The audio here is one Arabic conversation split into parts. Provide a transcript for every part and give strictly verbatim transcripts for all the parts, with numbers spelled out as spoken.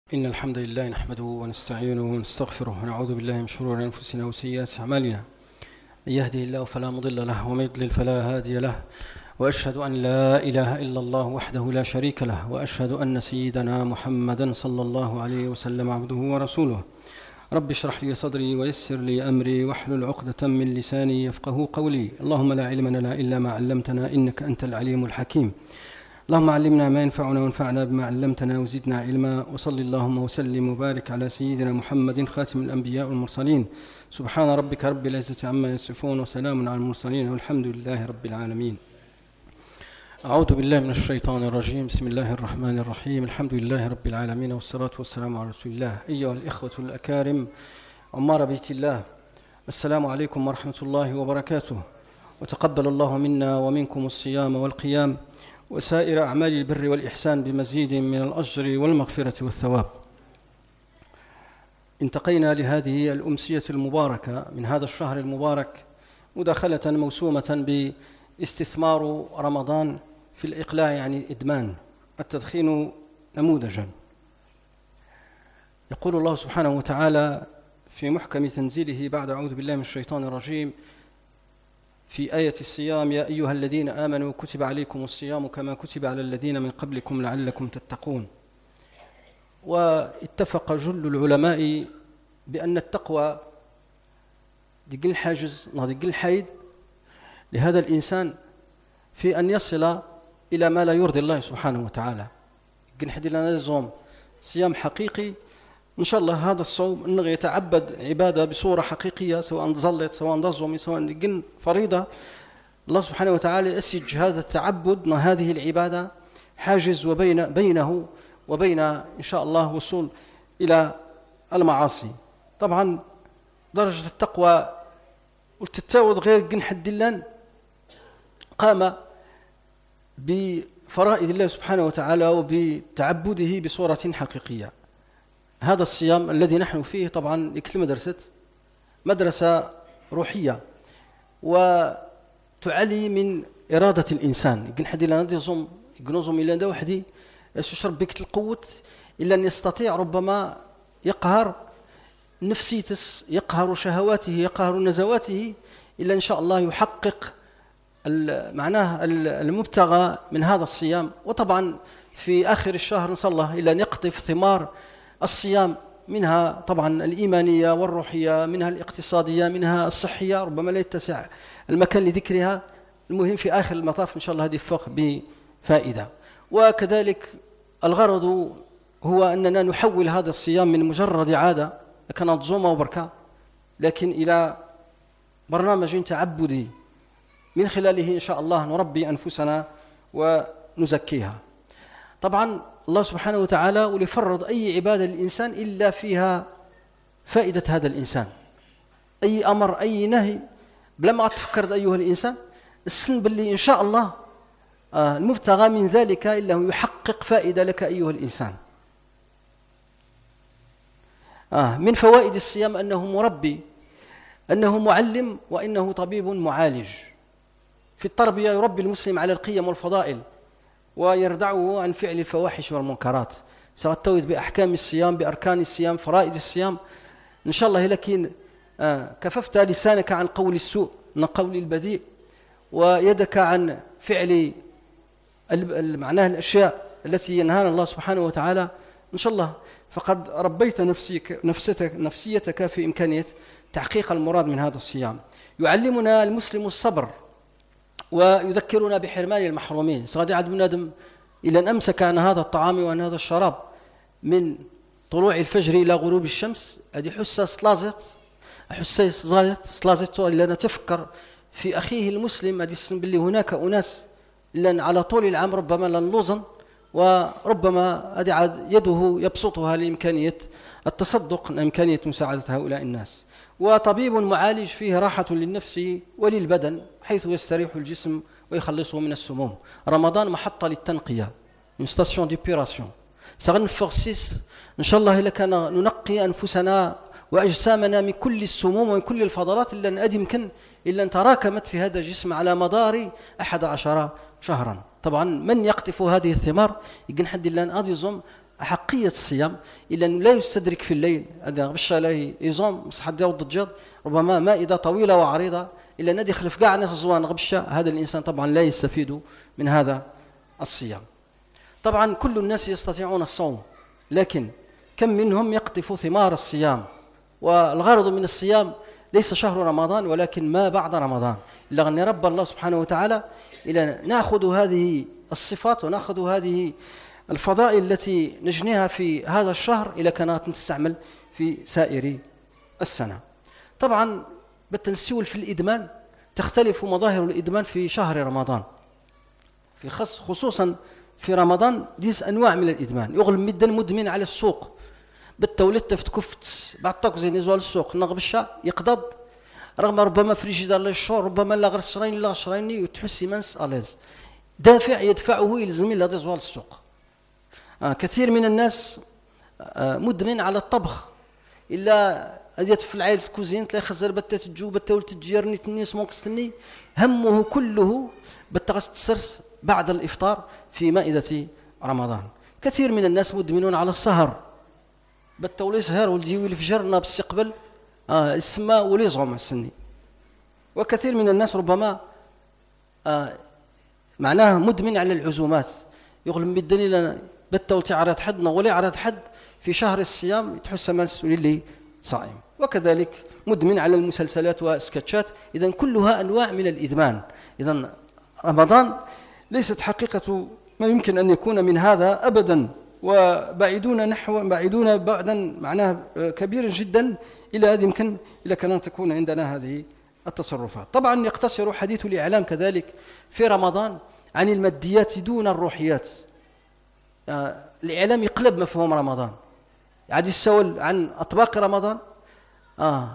إن الحمد لله نحمده ونستعينه ونستغفره ونعوذ بالله من شرور أنفسنا وسيئات أعمالنا. من يهده الله فلا مضل له ومن يضلل فلا هادي له، وأشهد أن لا إله إلا الله وحده لا شريك له، وأشهد أن سيدنا محمدا صلى الله عليه وسلم عبده ورسوله. رب اشرح لي صدري ويسر لي أمري واحلل عقدة من لساني يفقه قولي. اللهم لا علم لنا إلا ما علمتنا إنك أنت العليم الحكيم. اللهم علمنا ما ينفعنا وانفعنا بما علمتنا وزدنا علما، وصل اللهم وسلم وبارك على سيدنا محمد خاتم الأنبياء والمرسلين. سبحان ربك رب العزة عما يصفون وسلام على المرسلين والحمد لله رب العالمين. أعوذ بالله من الشيطان الرجيم. بسم الله الرحمن الرحيم. الحمد لله رب العالمين والصلاة والسلام على رسول الله. أيها الإخوة الأكارم عمار بيت الله، السلام عليكم ورحمة الله وبركاته، وتقبل الله منا ومنكم الصيام والقيام وسائر أعمال البر والإحسان بمزيد من الأجر والمغفرة والثواب. انتقينا لهذه الأمسية المباركة من هذا الشهر المبارك مداخلة موسومة باستثمار رمضان في الإقلاع عن الإدمان، التدخين نموذجا. يقول الله سبحانه وتعالى في محكم تنزيله بعد أعوذ بالله من الشيطان الرجيم في آية الصيام: يا أيها الذين آمنوا كتب عليكم الصيام كما كتب على الذين من قبلكم لعلكم تتقون. واتفق جل العلماء بأن التقوى دقل حاجز دقل حيد لهذا الإنسان في أن يصل إلى ما لا يرضي الله سبحانه وتعالى. قل حد لنا الزوم صيام حقيقي إن شاء الله. هذا الصوم أنه يتعبد عبادة بصورة حقيقية، سواء ظلت سواء نظمي سواء جن فريضة. الله سبحانه وتعالى أسج هذا التعبد هذه العبادة حاجز وبين بينه وبين إن شاء الله وصول إلى المعاصي. طبعا درجة التقوى والتتاوض غير جن حد الله قام بفرائض الله سبحانه وتعالى وبتعبده بصورة حقيقية. هذا الصيام الذي نحن فيه طبعا يكتل مدرسة مدرسة روحية وتعلي من إرادة الإنسان. يقول حدي لا نظم يقنظم إلا عنده وحدي يشرب بك القوة إلا أن يستطيع ربما يقهر نفسيته، يقهر شهواته، يقهر نزواته، إلا إن شاء الله يحقق معناه المبتغى من هذا الصيام. وطبعا في آخر الشهر نسأل الله إلا أن يقطف ثمار الصيام، منها طبعا الإيمانية والروحية، منها الاقتصادية، منها الصحية، ربما لا يتسع المكان لذكرها. المهم في آخر المطاف إن شاء الله هذه فوق بفائدة. وكذلك الغرض هو أننا نحول هذا الصيام من مجرد عادة كانت زومة وبركة، لكن إلى برنامج تعبدي من خلاله إن شاء الله نربي أنفسنا ونزكيها. طبعا الله سبحانه وتعالى وليفرض أي عبادة للإنسان إلا فيها فائدة هذا الإنسان. أي أمر أي نهي بلا ما تفكر أيها الإنسان السن باللي إن شاء الله آه المبتغى من ذلك إلا هو يحقق فائدة لك أيها الإنسان. آه من فوائد الصيام أنه مربي، أنه معلم، وأنه طبيب معالج. في التربية يربي المسلم على القيم والفضائل ويردعه عن فعل الفواحش والمنكرات، سواء التوحيد بأحكام الصيام، بأركان الصيام، فرائض الصيام إن شاء الله. لكن آه كففت لسانك عن قول السوء، عن قول البذيء، ويدك عن فعل معناها الأشياء التي ينهانا الله سبحانه وتعالى، إن شاء الله فقد ربيت نفسك نفسيتك, نفسيتك في إمكانية تحقيق المراد من هذا الصيام. يعلمنا المسلم الصبر ويذكرنا بحرمان المحرومين. سغادي عاد بنادم إلى أن أمسك عن هذا الطعام وعن هذا الشراب من طلوع الفجر إلى غروب الشمس، هذه حسة سلازت حسة سلازت سلازت إلا أن تفكر في أخيه المسلم. هذه السن باللي هناك أناس إلا على طول العام ربما لنلوزن، وربما هذه عاد يده يبسطها لإمكانية التصدق، لإمكانية مساعدة هؤلاء الناس. وطبيب معالج فيه راحة للنفس وللبدن، حيث يستريح الجسم ويخلصه من السموم. رمضان محطة للتنقية، une station d'épuration. سغنفرسيس إن شاء الله إلا كان ننقي أنفسنا وأجسامنا من كل السموم ومن كل الفضلات إلا أن أدمكن إلا أن تراكمت في هذا الجسم على مدار أحد عشر شهرا. طبعا من يقطف هذه الثمار يقن حد الله أن أضيزم أحقية الصيام إلا أنه لا يستدرك في الليل. هذا غبش عليه يزوم مصحة ديال الضجاج ربما مائدة طويلة وعريضة إلا أن يدخل في كاع ناس الزوان غبشة، هذا الإنسان طبعا لا يستفيد من هذا الصيام. طبعا كل الناس يستطيعون الصوم، لكن كم منهم يقطف ثمار الصيام؟ والغرض من الصيام ليس شهر رمضان ولكن ما بعد رمضان، إلا أن رب الله سبحانه وتعالى إلى نأخذ هذه الصفات ونأخذ هذه الفضائل التي نجنيها في هذا الشهر إلى كانت تستعمل في سائر السنة. طبعا بالتنسول في الإدمان تختلف مظاهر الإدمان في شهر رمضان، في خص خصوصا في رمضان ديس أنواع من الإدمان. يغلب مدا مدمن على السوق بالتولد تفتكفت بعد تاكوزين يزوال السوق نغبشة يقضض رغم ربما فريجيدار للشهور ربما لا غير شراين لا شرايني وتحسي منس أليز دافع يدفعه يلزم إلى يزوال السوق. آه كثير من الناس آه مدمن على الطبخ، إلا أديت في العائلة الكوزين تلاقي خزر بتات تجو بتاول تجيرني تني سموكستني همه كله بتغس تسرس بعد الإفطار في مائدة رمضان. كثير من الناس مدمنون على السهر بالتولي سهر والجيوي الفجر بالسقبل آه السماء وليزهم السني. وكثير من الناس ربما آه معناه مدمن على العزومات، يغلب بالدني لنا بالتول تعرض حد ولا يعرض حد في شهر الصيام يتحس مسؤول اللي صائم. وكذلك مدمن على المسلسلات وسكتشات. إذن كلها أنواع من الإدمان. إذن رمضان ليست حقيقة ما يمكن أن يكون من هذا أبدا، وبعيدون نحو بعيدون بعدا معناه كبير جدا إلى هذه يمكن إلى كان تكون عندنا هذه التصرفات. طبعا يقتصر حديث الإعلام كذلك في رمضان عن الماديات دون الروحيات. آه الإعلام يقلب مفهوم رمضان، عاد يسول عن أطباق رمضان، آه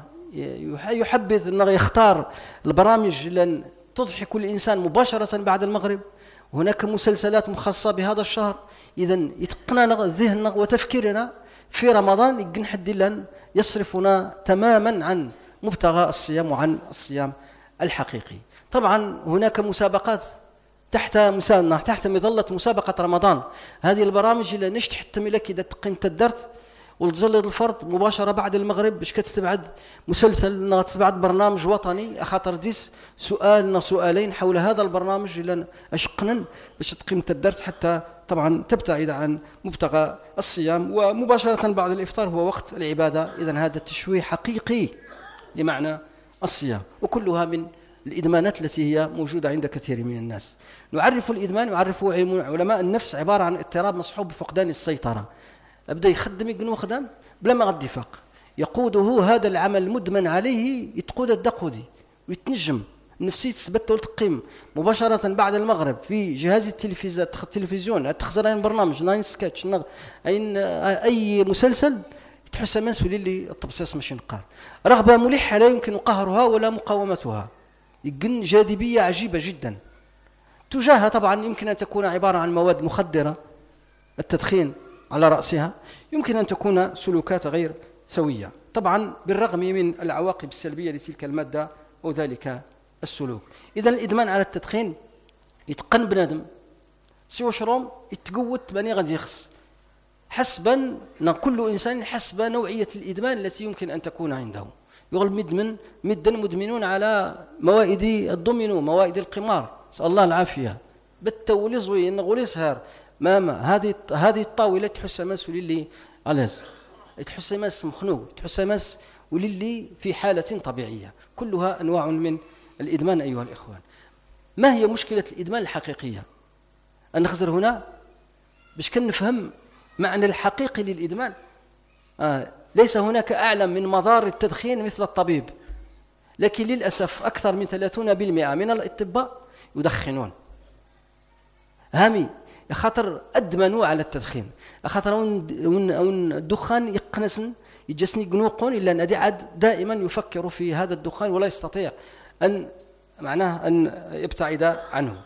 يحبذ أنه يختار البرامج لأن تضحك الإنسان مباشرة بعد المغرب. هناك مسلسلات مخصصة بهذا الشهر. إذن يتقننا ذهننا وتفكيرنا في رمضان يقن حد لأن يصرفنا تماما عن مبتغى الصيام وعن الصيام الحقيقي. طبعا هناك مسابقات تحت مسانة تحت مظلة مسابقة رمضان. هذه البرامج اللي نشت حتى ملك إذا تقيم تدرت وتزلد الفرد مباشرة بعد المغرب باش كتتبعد مسلسل تبعد برنامج وطني خاطر ديس سؤال سؤالين حول هذا البرنامج اللي أشقنا باش تقيم تدرت حتى طبعا تبتعد عن مبتغى الصيام. ومباشرة بعد الإفطار هو وقت العبادة. إذن هذا تشويه حقيقي لمعنى الصيام، وكلها من الإدمانات التي هي موجودة عند كثير من الناس. نعرف الإدمان يعرفه علماء النفس عبارة عن اضطراب مصحوب بفقدان السيطرة. أبدأ يخدم يقنو خدام بلا ما غادي يفاق، يقوده هذا العمل المدمن عليه يتقود الدقودي ويتنجم نفسية تثبت وتقيم مباشرة بعد المغرب في جهاز التلفزيون تخزر أي برنامج ناين سكتش أي أي مسلسل تحس منسولي اللي التبصيص ماشي نقار رغبة ملحة لا يمكن قهرها ولا مقاومتها. يقن جاذبية عجيبة جدا تجاهها. طبعا يمكن أن تكون عبارة عن مواد مخدرة التدخين على رأسها، يمكن أن تكون سلوكات غير سوية طبعا بالرغم من العواقب السلبية لتلك المادة أو ذلك السلوك. إذا الإدمان على التدخين يتقن بنادم سوى شروم يتقوت بني غادي يخص حسبا كل إنسان حسب نوعية الإدمان التي يمكن أن تكون عنده. يغلب مدمن مدا مدمنون على موائد الدومينو موائد القمار نسأل الله العافية بالتولي زوي نغولي سهر ماما هذه هذه الطاولة تحس ماس وللي علاز تحس ماس مخنوق تحس ماس وللي في حالة طبيعية. كلها أنواع من الإدمان أيها الإخوان. ما هي مشكلة الإدمان الحقيقية؟ أن نخزر هنا باش كنفهم معنى الحقيقي للإدمان. آه ليس هناك أعلم من مضار التدخين مثل الطبيب، لكن للأسف أكثر من ثلاثين بالمئة من الأطباء يدخنون. هامي خاطر أدمنوا على التدخين خاطر ون الدخان يقنسن يجسني قنوقون إلا أن عاد دائما يفكر في هذا الدخان ولا يستطيع أن معناه أن يبتعد عنه،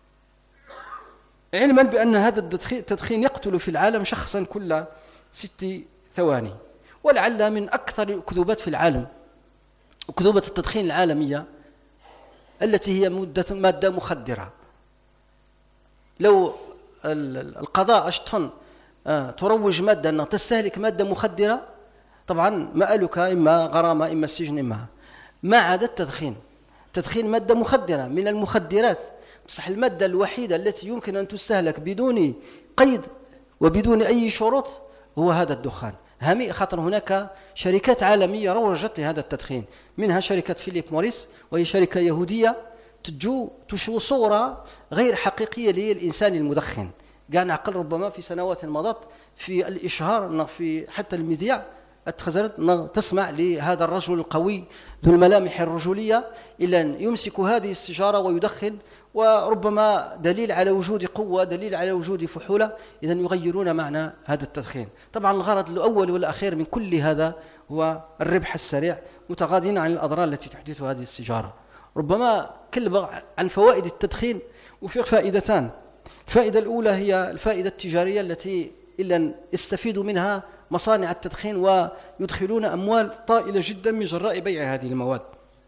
علما بأن هذا التدخين يقتل في العالم شخصا كل ست ثواني. ولعل من أكثر الأكذوبات في العالم أكذوبة التدخين العالمية التي هي مادة مخدرة. لو القضاء اشتفن آه تروج مادة أنها تستهلك مادة مخدرة، طبعا مآلك إما غرامة إما السجن إما. ما عدا التدخين، التدخين مادة مخدرة من المخدرات، بصح المادة الوحيدة التي يمكن أن تستهلك بدون قيد وبدون أي شروط هو هذا الدخان. هامي خاطر هناك شركات عالمية روجت لهذا التدخين، منها شركة فيليب موريس، وهي شركة يهودية تجو تشو صورة غير حقيقية للإنسان المدخن. قاعد نعقل ربما في سنوات مضت في الإشهار في حتى المذياع اتخذت تسمع لهذا الرجل القوي ذو الملامح الرجولية إلا أن يمسك هذه السيجارة ويدخن، وربما دليل على وجود قوة، دليل على وجود فحولة، إذا يغيرون معنى هذا التدخين. طبعا الغرض الأول والأخير من كل هذا هو الربح السريع، متغاضين عن الأضرار التي تحدثها هذه السيجارة. ربما كلمة عن فوائد التدخين، وفي فائدتان. الفائدة الأولى هي الفائدة التجارية التي إلا يستفيد منها مصانع التدخين ويدخلون أموال طائلة جدا من جراء بيع هذه المواد.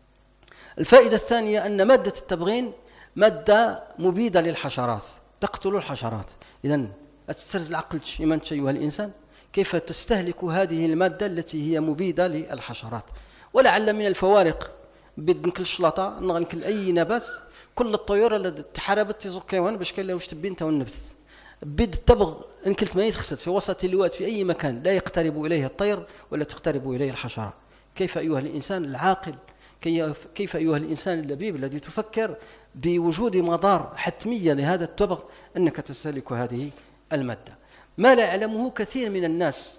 الفائدة الثانية أن مادة التبغين مادة مبيدة للحشرات، تقتل الحشرات. إذن أتسترز العقل شيما أيها الإنسان كيف تستهلك هذه المادة التي هي مبيدة للحشرات. ولعل من الفوارق بيد نكل الشلاطة نكل أي نبات، كل الطيور اللي تحاربت تزكيوان باش كان لهوش تبين والنبت بيد التبغ إن كلت ما يتخسد في وسط الواد في أي مكان لا يقترب إليه الطير ولا تقترب إليه الحشرة. كيف أيها الإنسان العاقل، كيف أيها الإنسان اللبيب الذي تفكر بوجود مضار حتمية لهذا التبغ أنك تستهلك هذه المادة. ما لا يعلمه كثير من الناس.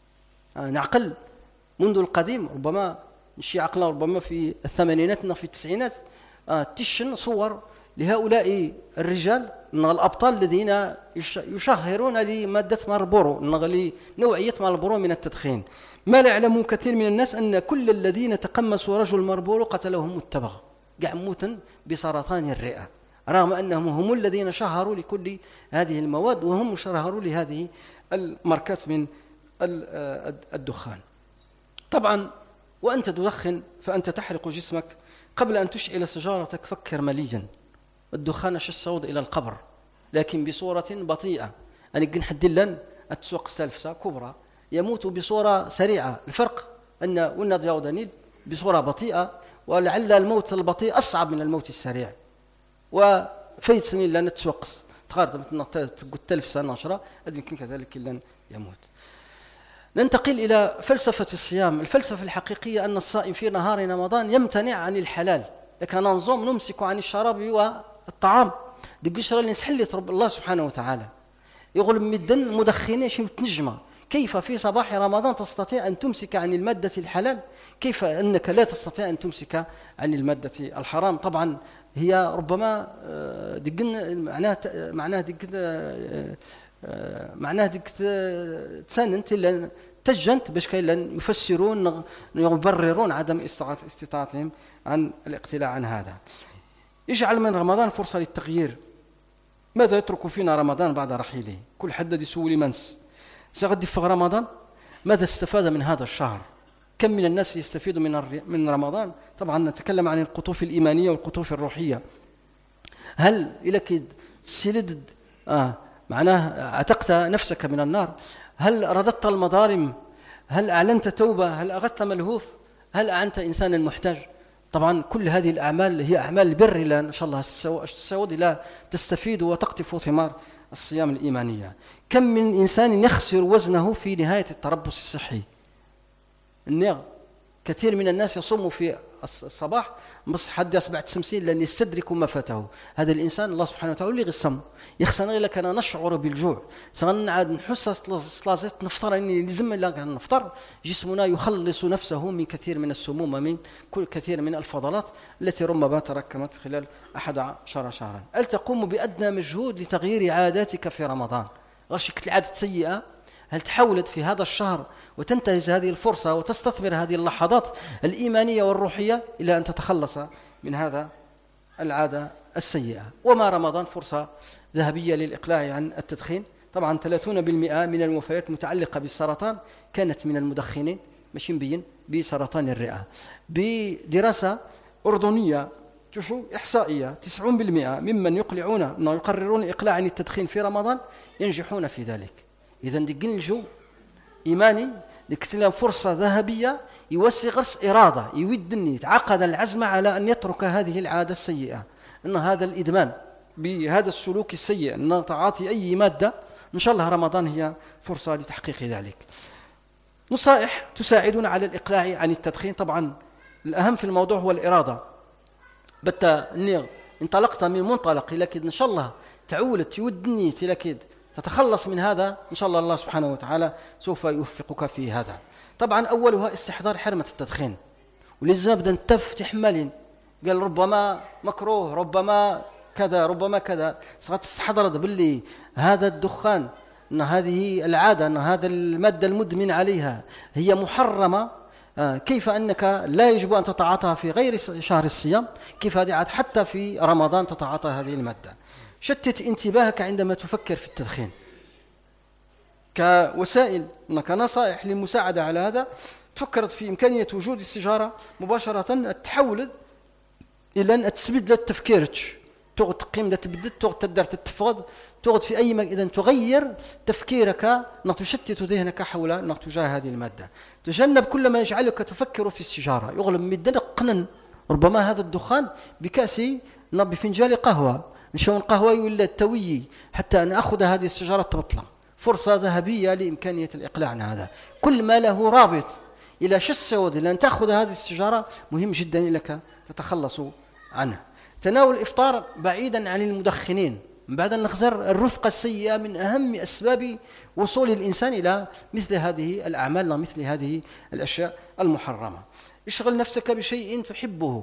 نعقل منذ القديم، ربما نشي عقلنا ربما في الثمانينات في التسعينات، تشن صور لهؤلاء الرجال الأبطال الذين يشهرون لمادة مارلبورو، لنوعية مارلبورو من التدخين. ما لا يعلم كثير من الناس أن كل الذين تقمصوا رجل مارلبورو قتلهم التبغ، قاع موتا بسرطان الرئة، رغم أنهم هم الذين شهروا لكل هذه المواد وهم شهروا لهذه الماركات من الدخان. طبعا وأنت تدخن فأنت تحرق جسمك. قبل أن تشعل سيجارتك فكر مليا. الدخان الصعود إلى القبر، لكن بصورة بطيئة. أنا قن حدلن التسوق ستالفسة كبرى يموت بصورة سريعة. الفرق أن ونا دياودانيل بصورة بطيئة، ولعل الموت البطيء أصعب من الموت السريع. وفيت سنين لأن تسوقس تقارب التلفسة نشرة يمكن كذلك لن يموت. ننتقل إلى فلسفة الصيام. الفلسفة الحقيقية أن الصائم في نهار رمضان يمتنع عن الحلال، لكن ننظم نمسك عن الشراب والطعام. دي قشرة اللي نسحلت رب الله سبحانه وتعالى يقول مدن مدخنين شي متنجمة. كيف في صباح رمضان تستطيع أن تمسك عن المادة الحلال؟ كيف أنك لا تستطيع أن تمسك عن المادة الحرام؟ طبعا هي ربما دقن معناها معناها دق معناها دق تساننت لأن تجنت باش كاين لن يفسرون يبررون عدم استطاعتهم عن الاقتلاع عن هذا. يجعل من رمضان فرصة للتغيير. ماذا يترك فينا رمضان بعد رحيله؟ كل حد يسولي منس سغدي في رمضان ماذا استفاد من هذا الشهر؟ كم من الناس يستفيد من من رمضان؟ طبعا نتكلم عن القطوف الإيمانية والقطوف الروحية. هل إلى سلد آه معناه عتقت نفسك من النار؟ هل رددت المظالم؟ هل أعلنت توبة؟ هل أغثت ملهوف؟ هل أعنت إنسانا محتاج؟ طبعا كل هذه الأعمال هي أعمال البر إلى إن شاء الله السعود إلى تستفيد وتقطف ثمار الصيام الإيمانية. كم من إنسان يخسر وزنه في نهاية التربص الصحي؟ النغ كثير من الناس يصوم في الصباح بس حد يصبع تسمسين لأن يستدرك ما فاته. هذا الإنسان الله سبحانه وتعالى اللي غسم يخسن غير لك أنا نشعر بالجوع سنعاد نحس سلازت نفطر إني لازم لا نفطر. جسمنا يخلص نفسه من كثير من السموم من كل كثير من الفضلات التي ربما تراكمت خلال أحد عشر شهرا. هل تقوم بأدنى مجهود لتغيير عاداتك في رمضان؟ غشك العادة سيئة، هل تحاولت في هذا الشهر وتنتهز هذه الفرصة وتستثمر هذه اللحظات الإيمانية والروحية إلى أن تتخلص من هذا العادة السيئة؟ وما رمضان فرصة ذهبية للإقلاع عن التدخين. طبعا ثلاثين بالمئة من الوفيات متعلقة بالسرطان كانت من المدخنين، ماشي مبين بسرطان الرئة. بدراسة أردنية تشو إحصائية تسعين بالمئة ممن يقلعون يقررون إقلاع عن التدخين في رمضان ينجحون في ذلك. إذا ديكنجو إيماني ديك فرصة ذهبية يوسي غرس إرادة يودني يتعقد العزم على أن يترك هذه العادة السيئة، أن هذا الإدمان بهذا السلوك السيء، أن تعاطي أي مادة إن شاء الله رمضان هي فرصة لتحقيق ذلك. نصائح تساعدنا على الإقلاع عن التدخين. طبعا الأهم في الموضوع هو الإرادة. بتا أني انطلقت من منطلق لكن إن شاء الله تعولت يودني لكن تتخلص من هذا إن شاء الله الله سبحانه وتعالى سوف يوفقك في هذا. طبعا أولها استحضار حرمة التدخين، ولازم بدأ نتف تحمل قال ربما مكروه ربما كذا ربما كذا، صارت استحضرت باللي هذا الدخان أن هذه العادة أن هذا المادة المدمن عليها هي محرمة، كيف أنك لا يجب أن تتعاطاها في غير شهر الصيام، كيف حتى في رمضان تتعاطى هذه المادة. شتت انتباهك عندما تفكر في التدخين كوسائل كنصائح للمساعدة على هذا. تفكرت في إمكانية وجود السيجارة مباشرة تحول إلى أن تسبد للتفكيرش تغد تقيم تبدد تغد تدار تتفقد تغد في أي مكان، إذا تغير تفكيرك أنك تشتت ذهنك حول أنك تجاه هذه المادة. تجنب كل ما يجعلك تفكر في السيجارة، يغلب مدن قنن ربما هذا الدخان بكاس بفنجان قهوة نشون قهوة ولا التوي حتى أن أخذ هذه السيجارة تبطلة. فرصة ذهبية لإمكانية الإقلاع عن هذا. كل ما له رابط إلى شو السود إلى أن تأخذ هذه السيجارة مهم جدا لك تتخلص عنه. تناول الإفطار بعيدا عن المدخنين بعد أن نخزر الرفقة السيئة من أهم أسباب وصول الإنسان إلى مثل هذه الأعمال ومثل هذه الأشياء المحرمة. اشغل نفسك بشيء تحبه،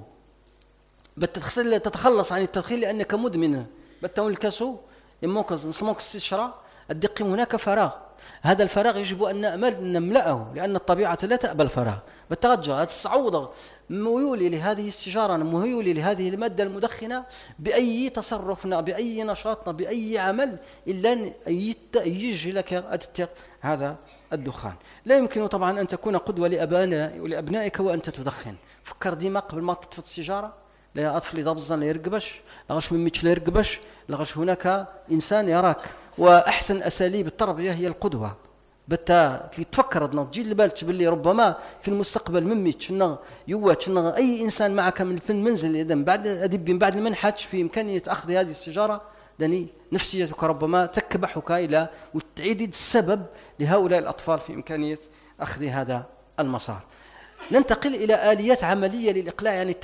تتخلص عن التدخين لأنك مدمن. بتقول الكاسو يموكز نسموك السشرة الدقيم هناك فراغ، هذا الفراغ يجب أن نأمل نملأه لأن الطبيعة لا تقبل الفراغ. بترجع الصعوبة ميولي لهذه السيجارة ميولي لهذه المادة المدخنة بأي تصرفنا بأي نشاطنا بأي عمل إلا أن يجي لك أتتق هذا الدخان. لا يمكن طبعا أن تكون قدوة لأبنائك وأنت تدخن. فكر ديما قبل ما تطفئ السيجارة لا أطفل ضبزا لا يرقبش لغش من ميتش لا يرقبش لغش هناك إنسان يراك. وأحسن أساليب التربية هي القدوة. بتا تفكر أن تجي لبالك باللي ربما في المستقبل مميت شنا يوات شنا أي إنسان معك من في المنزل إذا بعد أدب من بعد المنحج في إمكانية أخذ هذه السيجارة دني نفسيتك ربما تكبحك إلى وتعيد السبب لهؤلاء الأطفال في إمكانية أخذ هذا المسار. ننتقل إلى آليات عملية للإقلاع عن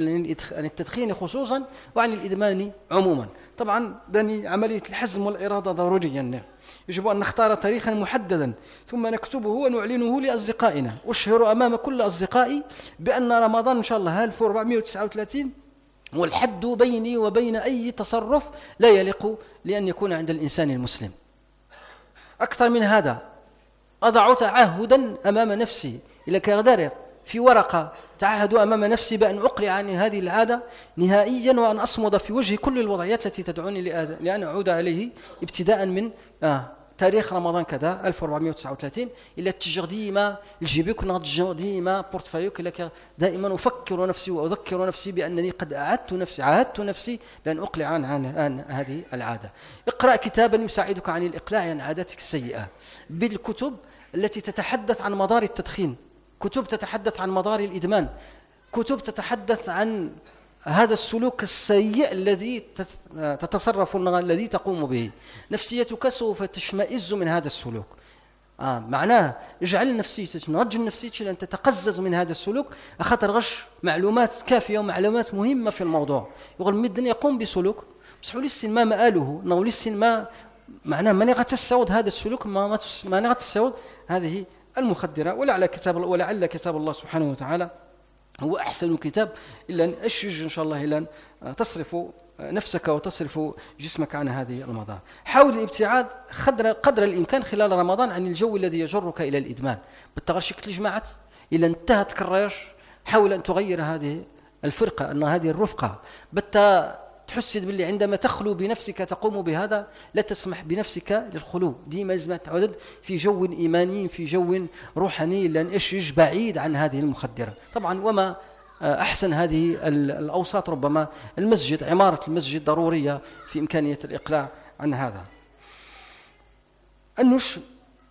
التدخين خصوصا وعن الإدمان عموما. طبعا دني عملية الحزم والإرادة ضروريا. يجب أن نختار تاريخا محددا ثم نكتبه ونعلنه لأصدقائنا. أشهر أمام كل أصدقائي بأن رمضان إن شاء الله ألف وأربعمائة وتسعة وثلاثين والحد بيني وبين أي تصرف لا يليق لأن يكون عند الإنسان المسلم. أكثر من هذا أضع تعهدا أمام نفسي إلى كغدار في ورقة تعهد أمام نفسي بأن أقلع عن هذه العادة نهائيا وأن أصمد في وجه كل الوضعيات التي تدعوني لأن أعود عليه ابتداء من آه تاريخ رمضان كذا ألف وأربعمائة وتسعة وثلاثين إلى تجر ديما الجيبك نتجر ديما بورتفايوك لك دائما أفكر نفسي وأذكر نفسي بأنني قد أعدت نفسي عاهدت نفسي بأن أقلع عن, عن, عن هذه العادة. اقرأ كتابا يساعدك عن الإقلاع عن عاداتك السيئة بالكتب التي تتحدث عن مدار التدخين، كتب تتحدث عن مدار الإدمان، كتب تتحدث عن هذا السلوك السيء الذي تتصرف الذي تقوم به. نفسيتك سوف تشمئز من هذا السلوك. آه معناه اجعل نفسيتك نرجل نفسيتك لأن تتقزز من هذا السلوك أخطر غش معلومات كافية ومعلومات مهمة في الموضوع. يقول مدن يقوم بسلوك بس لسن ما مآله نو لسن ما معناه ما نغت السعود هذا السلوك ما ما نغت السعود هذه المخدرة. ولعل كتاب ولعل كتاب الله سبحانه وتعالى هو أحسن كتاب إلا أن أشجع إن شاء الله إلا أن تصرف نفسك وتصرف جسمك عن هذه المضار. حاول الابتعاد قدر, قدر الإمكان خلال رمضان عن الجو الذي يجرك إلى الإدمان. بالتغشك الجماعات إلى انتهت كراش حاول أن تغير هذه الفرقة أن هذه الرفقة بتا تحسد باللي عندما تخلو بنفسك تقوم بهذا لا تسمح بنفسك للخلو. ديما لازم تعود في جو إيماني في جو روحاني لأن أشج بعيد عن هذه المخدرة. طبعا وما أحسن هذه الأوساط ربما المسجد عمارة المسجد ضرورية في إمكانية الإقلاع عن هذا. النش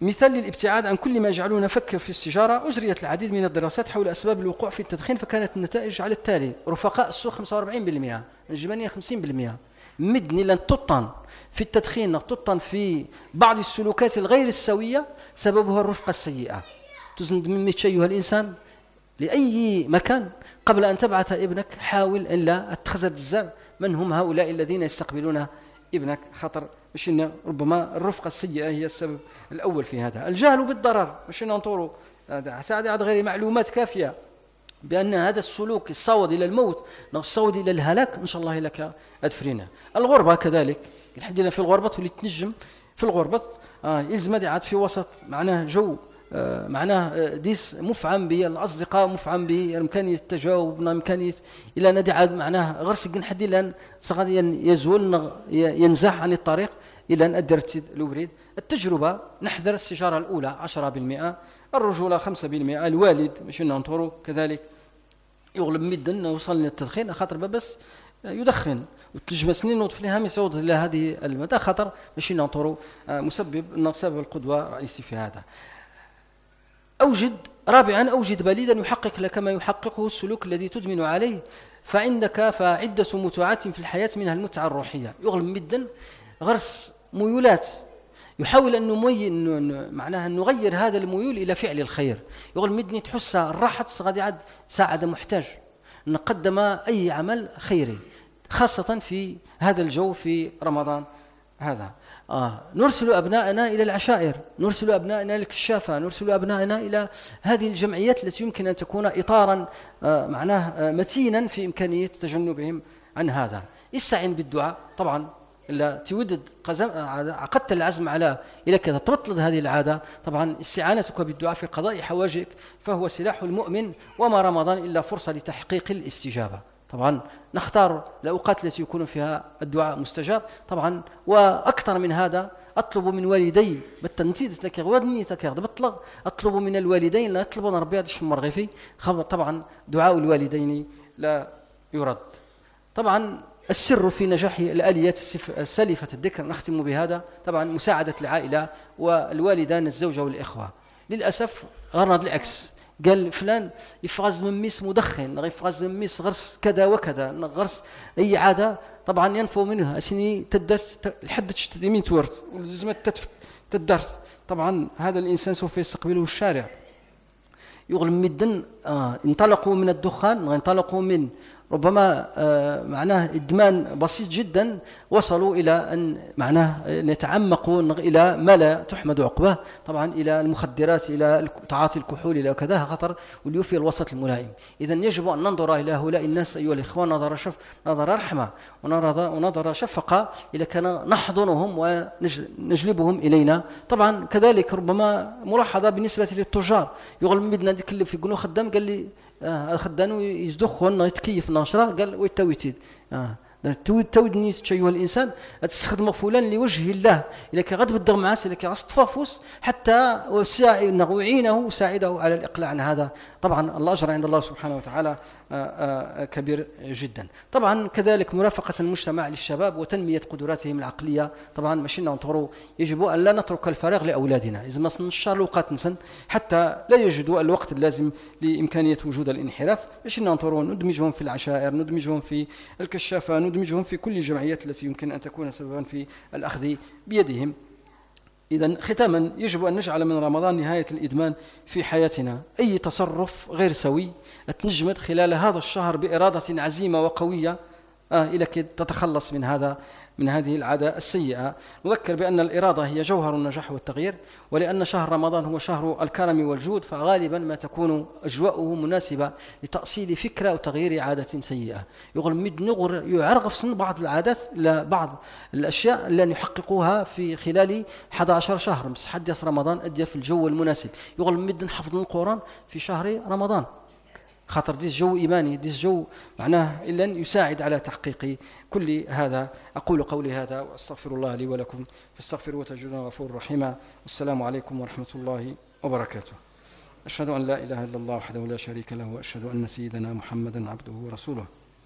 مثال للابتعاد عن كل ما يجعلنا نفكر في السيجارة. أجريت العديد من الدراسات حول أسباب الوقوع في التدخين، فكانت النتائج على التالي: رفقاء السوق خمسة وأربعين بالمئة، الجبنية خمسين بالمئة. مدني لن تطن في التدخين، تطن في بعض السلوكات الغير السوية سببها الرفقة السيئة. تزند من ميت أيها الإنسان لأي مكان قبل أن تبعث ابنك حاول أن لا تخزر الزر من هم هؤلاء الذين يستقبلون ابنك، خطر مش إن ربما الرفقة السيئة هي السبب الأول في هذا. الجهل بالضرر، مش إن ننطروا هذا غير معلومات كافية بأن هذا السلوك الصوت إلى الموت أو الصوت إلى الهلاك إن شاء الله لك أدفرنا. الغربة كذلك، حدينا في الغربة تولي تنجم في الغربة آه يلزم عاد في وسط معناه جو آه معناه ديس مفعم بالأصدقاء، مفعم بإمكانية التجاوب، إمكانية إلى ندي عاد معناه غرس حدي لأن صغار يزول ينزح عن الطريق إلى أن أدرت الوبريد. التجربة نحذر السيجارة الأولى عشرة بالمئة، الرجولة خمسة بالمئة، الوالد مش ننطروا كذلك يغلب مدا نوصل للتدخين خاطر بس يدخن وتنجم سنين وطفلها يصعد إلى هذه المدى خطر ماشي ننطروا مسبب سبب القدوة الرئيسي في هذا. أوجد رابعا أوجد بليدا يحقق لك ما يحققه السلوك الذي تدمن عليه، فعندك فعدة متعات في الحياة منها المتعة الروحية. يغلب مدا غرس ميولات يحاول أن نمي معناها أن نغير هذا الميول إلى فعل الخير. يقول مدني تحسها الراحة غادي عاد ساعة محتاج نقدم أي عمل خيري، خاصة في هذا الجو في رمضان هذا. آه. نرسل أبناءنا إلى العشائر، نرسل أبناءنا للكشافة، نرسل أبناءنا إلى هذه الجمعيات التي يمكن أن تكون إطارا آه معناه آه متينا في إمكانية تجنبهم عن هذا. استعن بالدعاء طبعا، إلا تودد عقدت العزم على إلى كذا تبطل هذه العادة، طبعا استعانتك بالدعاء في قضاء حوائجك فهو سلاح المؤمن، وما رمضان إلا فرصة لتحقيق الاستجابة. طبعا نختار الأوقات التي يكون فيها الدعاء مستجاب طبعا. وأكثر من هذا أطلب من والدي بالتنتيد تكيغ ودني تكيغ بطلق، أطلب من الوالدين لا يطلبون ربي هذا الشمر غيفي. طبعا دعاء الوالدين لا يرد. طبعا السر في نجاح الآليات السالفة الذكر نختم بهذا طبعا مساعدة العائلة والوالدان الزوجة والإخوة. للأسف غرض العكس، قال فلان يفغز من ميس مدخن، يفغز من ميس غرس كذا وكذا، غرس أي عادة طبعا ينفو منها أسني تدرت لحد يمين تورت ولزمت تدرت. طبعا هذا الإنسان سوف يستقبله الشارع. يغلب مدن آه انطلقوا من الدخان، انطلقوا من ربما آه معناه إدمان بسيط جدا، وصلوا إلى أن معناه يتعمقوا إلى ما لا تحمد عقباه، طبعا إلى المخدرات، إلى تعاطي الكحول، إلى كذا خطر واليوفي الوسط الملائم. إذا يجب أن ننظر إلى هؤلاء الناس أيها الإخوان نظر شف نظر رحمة ونظر شفقة، إلى كان نحضنهم ونجلبهم إلينا. طبعا كذلك ربما ملاحظة بالنسبة للتجار، يغلب مدنا يتكلم في قنو خدام قال لي آه الخدام يزدخون يتكيف ناشرة قال ويتويتيد آه تودني تشيوه الإنسان تستخدم فلان لوجه الله، إذا كان غد بالضغم معاس، إذا كان أصطفافوس حتى ويعينه وساعده على الإقلاع عن هذا. طبعا الله أجر عند الله سبحانه وتعالى كبير جدا. طبعا كذلك مرافقة المجتمع للشباب وتنمية قدراتهم العقلية. طبعا ماشي ننطروا يجب أن لا نترك الفراغ لأولادنا، إذا ما نشر الوقت نسن حتى لا يجدوا الوقت اللازم لإمكانية وجود الانحراف. ماشي ننطروا ندمجهم في العشائر، ندمجهم في الكشافة، ندمجهم في كل الجمعيات التي يمكن أن تكون سببا في الأخذ بيدهم. إذن ختاما يجب أن نجعل من رمضان نهاية الإدمان في حياتنا. أي تصرف غير سوي تنجمد خلال هذا الشهر بإرادة عزيمة وقوية آه إلى كي تتخلص من هذا من هذه العادة السيئة. نذكر بأن الإرادة هي جوهر النجاح والتغيير، ولأن شهر رمضان هو شهر الكرم والجود، فغالبا ما تكون أجواؤه مناسبة لتأصيل فكرة وتغيير عادة سيئة. يقول مد نغر يعرغف سن بعض العادات لبعض الأشياء اللي يحققوها في خلال أحد عشر شهر بس حدث رمضان أدي في الجو المناسب. يقول مد نحفظ القرآن في شهر رمضان خاطر ديس جو إيماني، ديس جو معناه إلا يساعد على تحقيق كل هذا. أقول قولي هذا وأستغفر الله لي ولكم فاستغفروا وتجدون غفور رحيما. والسلام عليكم ورحمة الله وبركاته. أشهد أن لا إله إلا الله وحده لا شريك له، وأشهد أن سيدنا محمدا عبده ورسوله.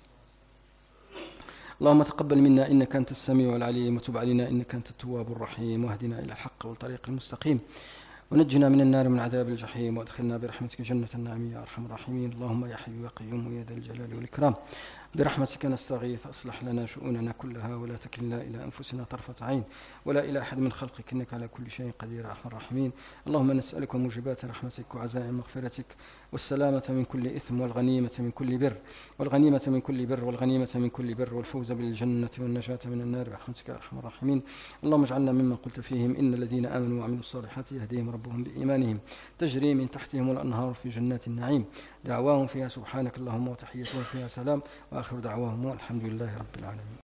اللهم تقبل منا إنك أنت السميع العليم، وتب علينا إنك أنت التواب الرحيم، واهدنا إلى الحق والطريق المستقيم. ونجنا من النار من عذاب الجحيم، وادخلنا برحمتك جنة النعيم يا أرحم الراحمين. اللهم يا حي يا قيوم يا ذا الجلال والإكرام، برحمتك نستغيث، أصلح لنا شؤوننا كلها ولا تكلنا إلى أنفسنا طرفة عين ولا إلى أحد من خلقك، إنك على كل شيء قدير أرحم الراحمين. اللهم نسألك موجبات رحمتك وعزائم مغفرتك والسلامة من كل إثم والغنيمة من كل بر والغنيمة من كل بر والغنيمة من كل بر والفوز بالجنة والنجاة من النار برحمتك يا أرحم الراحمين. اللهم اجعلنا ممن قلت فيهم إن الذين آمنوا وعملوا الصالحات يهديهم ربهم بإيمانهم تجري من تحتهم الأنهار في جنات النعيم، دعواهم فيها سبحانك اللهم وتحيتهم فيها سلام، وآخر دعواهم الحمد لله رب العالمين.